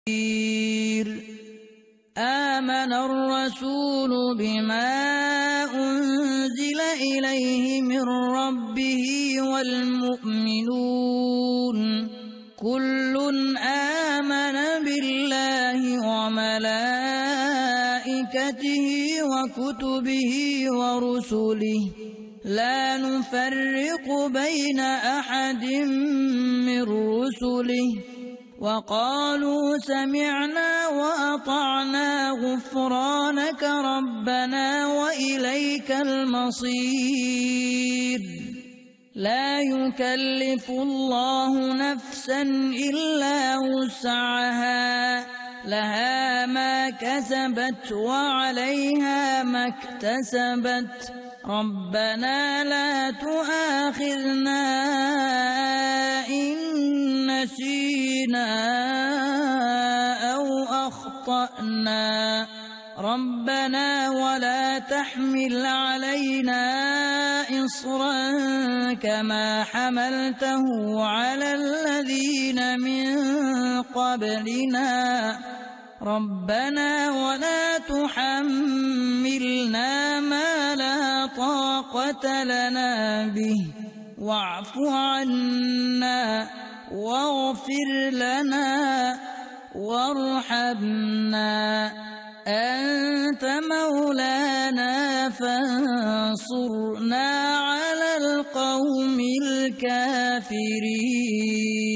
آمن الرسول بما أنزل إليه من ربه والمؤمنون كل آمن بالله وملائكته وكتبه ورسله لا نفرق بين أحد من رسله وقالوا سمعنا وأطعنا غفرانك ربنا وإليك المصير لا يكلف الله نفسا إلا وسعها لها ما كسبت وعليها ما اكتسبت ربنا لا تؤاخذنا إن نسينا أو أخطأنا ربنا ولا تحمل علينا إصرا كما حملته على الذين من قبلنا ربنا ولا تحملنا ما لا طاقة لنا به واعف عنا واغفر لنا وارحمنا أنت مولانا فانصرنا على القوم الكافرين.